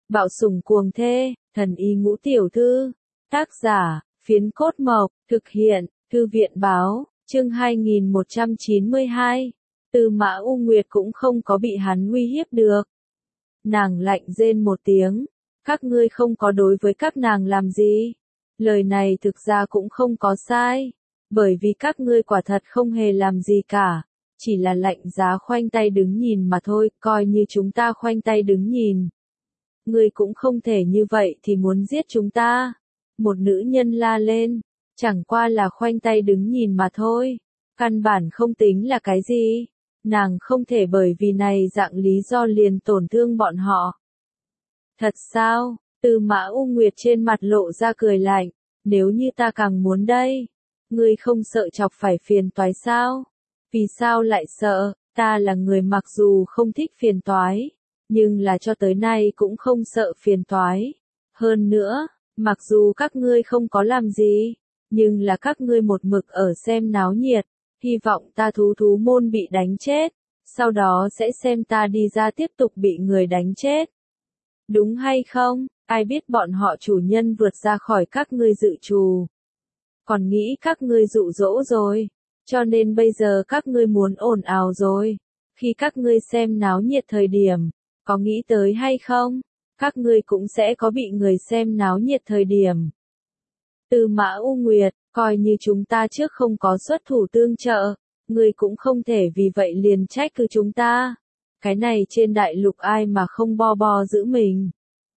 Bạo sủng cuồng thê, thần y ngũ tiểu thư. Tác giả, Phiến Cốt Mộc, thực hiện, Thư viện báo, chương 2192. Tư Mã U Nguyệt cũng không có bị hắn uy hiếp được. Nàng lạnh rên một tiếng, các ngươi không có đối với các nàng làm gì. Lời này thực ra cũng không có sai, bởi vì các ngươi quả thật không hề làm gì cả, chỉ là lạnh giá khoanh tay đứng nhìn mà thôi, coi như chúng ta khoanh tay đứng nhìn. Ngươi cũng không thể như vậy thì muốn giết chúng ta. Một nữ nhân la lên, chẳng qua là khoanh tay đứng nhìn mà thôi, căn bản không tính là cái gì. Nàng không thể bởi vì này dạng lý do liền tổn thương bọn họ. Thật sao? Tư Mã U Nguyệt trên mặt lộ ra cười lạnh, nếu như ta càng muốn đây. Ngươi không sợ chọc phải phiền toái sao? Vì sao lại sợ? Ta là người mặc dù không thích phiền toái, nhưng là cho tới nay cũng không sợ phiền toái. Hơn nữa, mặc dù các ngươi không có làm gì, nhưng là các ngươi một mực ở xem náo nhiệt, hy vọng ta thú môn bị đánh chết, sau đó sẽ xem ta đi ra tiếp tục bị người đánh chết. Đúng hay không? Ai biết bọn họ chủ nhân vượt ra khỏi các ngươi dự trù. Còn nghĩ các ngươi dụ dỗ rồi, cho nên bây giờ các ngươi muốn ồn ào rồi. Khi các ngươi xem náo nhiệt thời điểm, có nghĩ tới hay không? Các ngươi cũng sẽ có bị người xem náo nhiệt thời điểm. Tư Mã U Nguyệt, coi như chúng ta trước không có xuất thủ tương trợ, ngươi cũng không thể vì vậy liền trách cứ chúng ta. Cái này trên đại lục ai mà không bo giữ mình.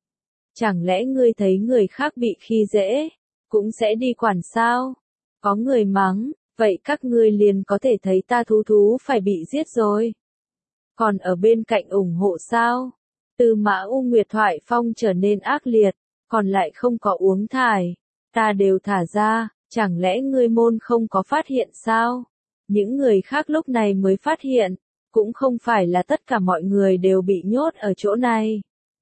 Chẳng lẽ ngươi thấy người khác bị khi dễ, cũng sẽ đi quản sao? Có người mắng, vậy các ngươi liền có thể thấy ta thú phải bị giết rồi. Còn ở bên cạnh ủng hộ sao? Tư Mã U Nguyệt thoại phong trở nên ác liệt, còn lại không có uống thải. Ta đều thả ra, chẳng lẽ ngươi môn không có phát hiện sao? Những người khác lúc này mới phát hiện, cũng không phải là tất cả mọi người đều bị nhốt ở chỗ này.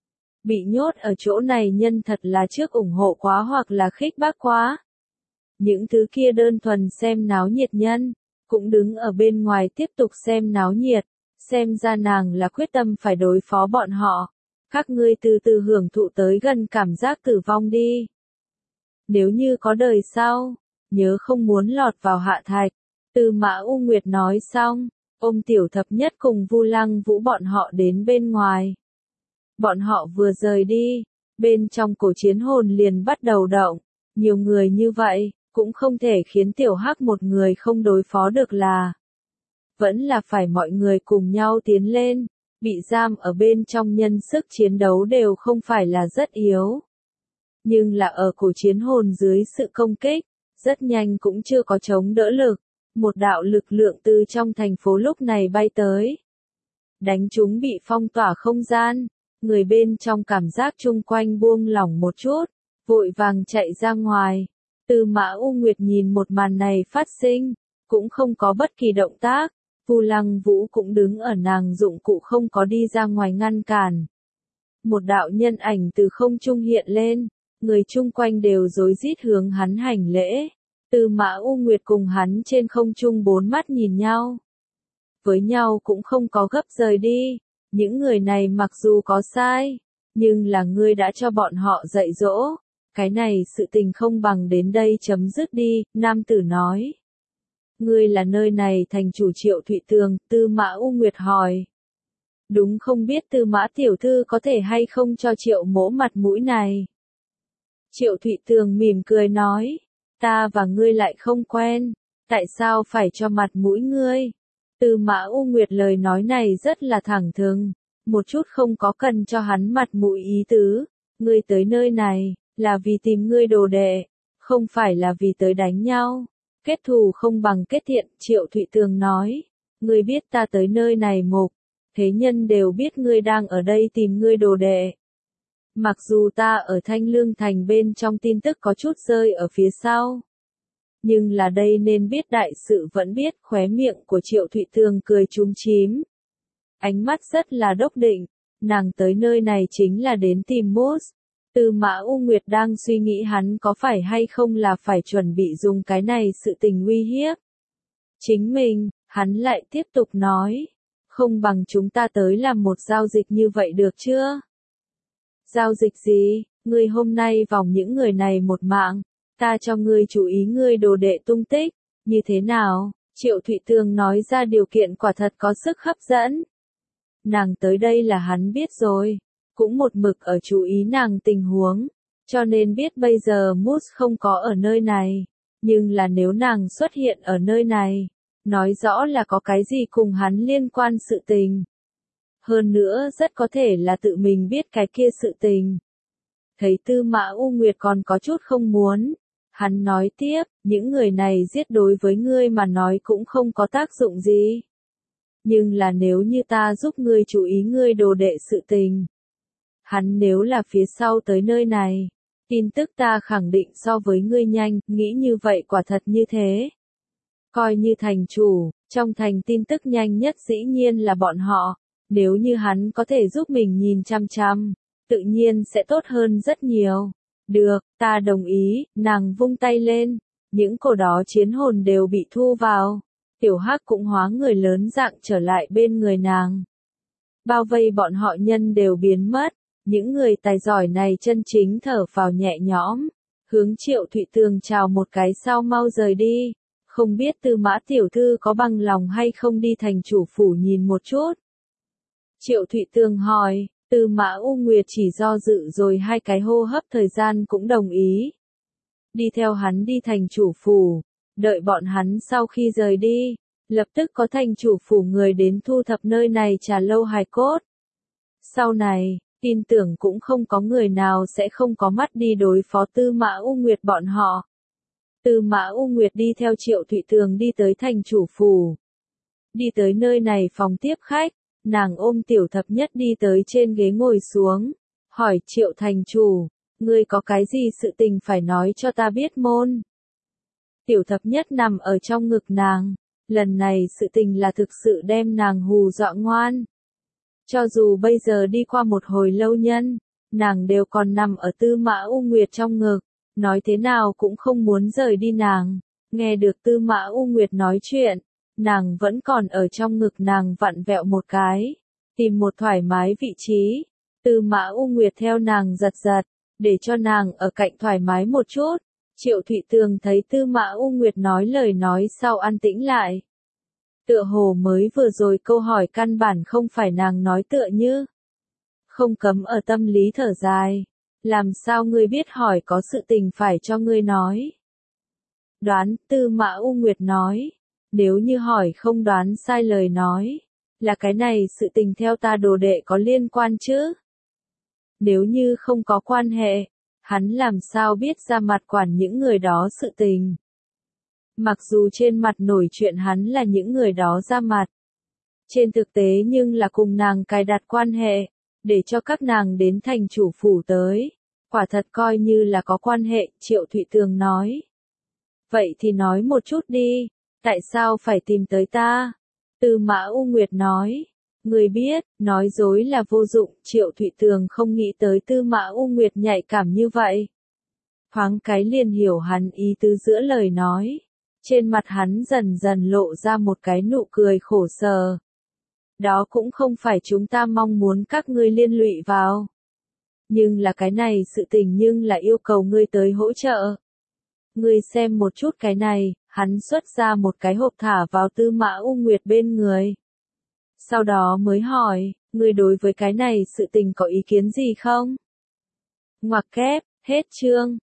Bị nhốt ở chỗ này nhân thật là trước ủng hộ quá hoặc là khích bác quá. Những thứ kia đơn thuần xem náo nhiệt nhân, cũng đứng ở bên ngoài tiếp tục xem náo nhiệt, xem ra nàng là quyết tâm phải đối phó bọn họ. Các ngươi từ từ hưởng thụ tới gần cảm giác tử vong đi. Nếu như có đời sau, nhớ không muốn lọt vào hạ thạch. Tư Mã U Nguyệt nói xong, ôm Tiểu Thập Nhất cùng Vu Lăng Vũ bọn họ đến bên ngoài. Bọn họ vừa rời đi, bên trong cổ chiến hồn liền bắt đầu động. Nhiều người như vậy, cũng không thể khiến Tiểu Hắc một người không đối phó được là. Vẫn là phải mọi người cùng nhau tiến lên, bị giam ở bên trong nhân sức chiến đấu đều không phải là rất yếu. Nhưng là ở cổ chiến hồn dưới sự công kích, rất nhanh cũng chưa có chống đỡ lực. Một đạo lực lượng từ trong thành phố lúc này bay tới. Đánh chúng bị phong tỏa không gian, người bên trong cảm giác chung quanh buông lỏng một chút, vội vàng chạy ra ngoài. Tư Mã U Nguyệt nhìn một màn này phát sinh, cũng không có bất kỳ động tác. Vu Lăng Vũ cũng đứng ở nàng dụng cụ không có đi ra ngoài ngăn cản. Một đạo nhân ảnh từ không trung hiện lên, người chung quanh đều rối rít hướng hắn hành lễ. Tư Mã U Nguyệt cùng hắn trên không trung bốn mắt nhìn nhau. Với nhau cũng không có gấp rời đi. Những người này mặc dù có sai, nhưng là ngươi đã cho bọn họ dạy dỗ. Cái này sự tình không bằng đến đây chấm dứt đi, nam tử nói. Ngươi là nơi này thành chủ Triệu Thụy Tường, Tư Mã U Nguyệt hỏi. Đúng, không biết Tư Mã tiểu thư có thể hay không cho Triệu mỗ mặt mũi này. Triệu Thụy Tường mỉm cười nói. Ta và ngươi lại không quen, tại sao phải cho mặt mũi ngươi? Tư Mã U Nguyệt lời nói này rất là thẳng thừng, một chút không có cần cho hắn mặt mũi ý tứ. Ngươi tới nơi này, là vì tìm ngươi đồ đệ, không phải là vì tới đánh nhau. Kết thù không bằng kết thiện, Triệu Thụy Tường nói. Ngươi biết ta tới nơi này mục, thế nhân đều biết ngươi đang ở đây tìm ngươi đồ đệ. Mặc dù ta ở Thanh Lương Thành bên trong tin tức có chút rơi ở phía sau. Nhưng là đây nên biết đại sự vẫn biết, khóe miệng của Triệu Thụy Tường cười chúm chím. Ánh mắt rất là đốc định, nàng tới nơi này chính là đến tìm Moose. Tư Mã U Nguyệt đang suy nghĩ hắn có phải hay không là phải chuẩn bị dùng cái này sự tình uy hiếp. Chính mình, hắn lại tiếp tục nói. Không bằng chúng ta tới làm một giao dịch như vậy được chưa? Giao dịch gì? Ngươi hôm nay vòng những người này một mạng, ta cho ngươi chú ý ngươi đồ đệ tung tích, như thế nào? Triệu Thụy Tường nói ra điều kiện quả thật có sức hấp dẫn. Nàng tới đây là hắn biết rồi, cũng một mực ở chú ý nàng tình huống, cho nên biết bây giờ Mus không có ở nơi này, nhưng là nếu nàng xuất hiện ở nơi này, nói rõ là có cái gì cùng hắn liên quan sự tình. Hơn nữa rất có thể là tự mình biết cái kia sự tình. Thấy Tư Mã U Nguyệt còn có chút không muốn. Hắn nói tiếp, những người này giết đối với ngươi mà nói cũng không có tác dụng gì. Nhưng là nếu như ta giúp ngươi chú ý ngươi đồ đệ sự tình. Hắn nếu là phía sau tới nơi này, tin tức ta khẳng định so với ngươi nhanh, nghĩ như vậy quả thật như thế. Coi như thành chủ, trong thành tin tức nhanh nhất dĩ nhiên là bọn họ, nếu như hắn có thể giúp mình nhìn chăm chăm, tự nhiên sẽ tốt hơn rất nhiều. Được, ta đồng ý, nàng vung tay lên, những cổ đó chiến hồn đều bị thu vào, tiểu hắc cũng hóa người lớn dạng trở lại bên người nàng. Bao vây bọn họ nhân đều biến mất, những người tài giỏi này chân chính thở phào nhẹ nhõm, hướng Triệu Thụy Tường chào một cái sau mau rời đi, không biết Tư Mã tiểu thư có bằng lòng hay không đi thành chủ phủ nhìn một chút. Triệu Thụy Tường hỏi. Tư Mã U Nguyệt chỉ do dự rồi 2 cái hô hấp thời gian cũng đồng ý. Đi theo hắn đi thành chủ phủ, đợi bọn hắn sau khi rời đi, lập tức có thành chủ phủ người đến thu thập nơi này trà lâu hài cốt. Sau này, tin tưởng cũng không có người nào sẽ không có mắt đi đối phó Tư Mã U Nguyệt bọn họ. Tư Mã U Nguyệt đi theo Triệu Thụy Tường đi tới thành chủ phủ. Đi tới nơi này phòng tiếp khách. Nàng ôm Tiểu Thập Nhất đi tới trên ghế ngồi xuống, hỏi Triệu thành chủ, ngươi có cái gì sự tình phải nói cho ta biết môn. Tiểu Thập Nhất nằm ở trong ngực nàng, lần này sự tình là thực sự đem nàng hù dọa ngoan. Cho dù bây giờ đi qua một hồi lâu nhân, nàng đều còn nằm ở Tư Mã U Nguyệt trong ngực, nói thế nào cũng không muốn rời đi nàng. Nghe được Tư Mã U Nguyệt nói chuyện, nàng vẫn còn ở trong ngực nàng vặn vẹo một cái, tìm một thoải mái vị trí. Tư Mã U Nguyệt theo nàng giật giật, để cho nàng ở cạnh thoải mái một chút. Triệu Thụy Tường thấy Tư Mã U Nguyệt nói lời nói sau an tĩnh lại. Tựa hồ mới vừa rồi câu hỏi căn bản không phải nàng nói tựa như. Không cấm ở tâm lý thở dài. Làm sao ngươi biết hỏi có sự tình phải cho ngươi nói? Đoán, Tư Mã U Nguyệt nói. Nếu như hỏi không đoán sai lời nói, là cái này sự tình theo ta đồ đệ có liên quan chứ? Nếu như không có quan hệ, hắn làm sao biết ra mặt quản những người đó sự tình? Mặc dù trên mặt nổi chuyện hắn là những người đó ra mặt, trên thực tế nhưng là cùng nàng cài đặt quan hệ, để cho các nàng đến thành chủ phủ tới. Quả thật coi như là có quan hệ, Triệu Thụy Tường nói. Vậy thì nói một chút đi. Tại sao phải tìm tới ta? Tư Mã U Nguyệt nói. Người biết, nói dối là vô dụng, Triệu Thụy Tường không nghĩ tới Tư Mã U Nguyệt nhạy cảm như vậy. Thoáng cái liền hiểu hắn ý tứ giữa lời nói. Trên mặt hắn dần dần lộ ra một cái nụ cười khổ sở. Đó cũng không phải chúng ta mong muốn các ngươi liên lụy vào. Nhưng là cái này sự tình nhưng là yêu cầu ngươi tới hỗ trợ. Ngươi xem một chút cái này. Hắn xuất ra một cái hộp thả vào Tư Mã U Nguyệt bên người. Sau đó mới hỏi, ngươi đối với cái này sự tình có ý kiến gì không? Ngoặc kép, hết chương.